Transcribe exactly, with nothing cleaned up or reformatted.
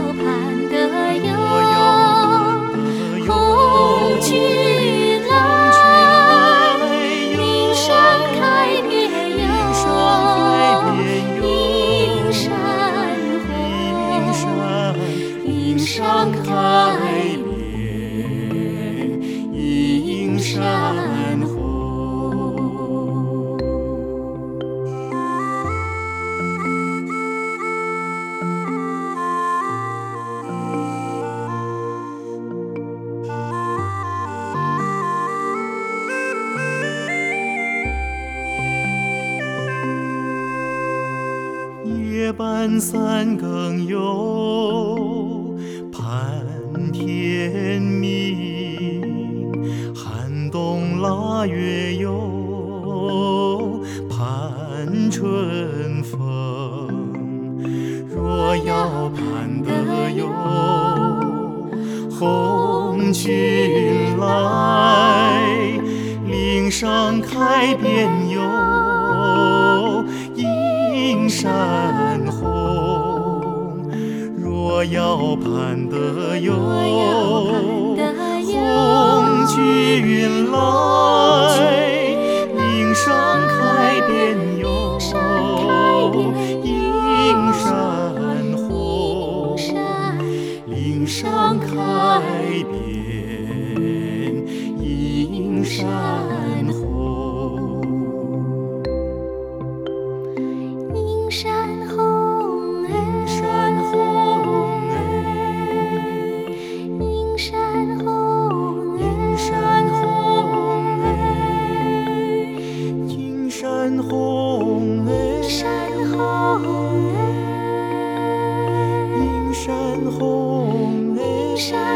盼得有， 若要盼得有， 红军来，岭上开遍哟，映山红，岭上开遍映山红。 夜半三更哟，盼天明；寒冬腊月哟，盼春风。若要盼得有红军来，岭上开遍哟，映山红。若要盼得有红军来，岭上开遍哟，映山红。岭上开遍映山红。 映山红哎，映山红哎， 映山红哎，映山红哎， 映山红哎， 映山红哎， 映山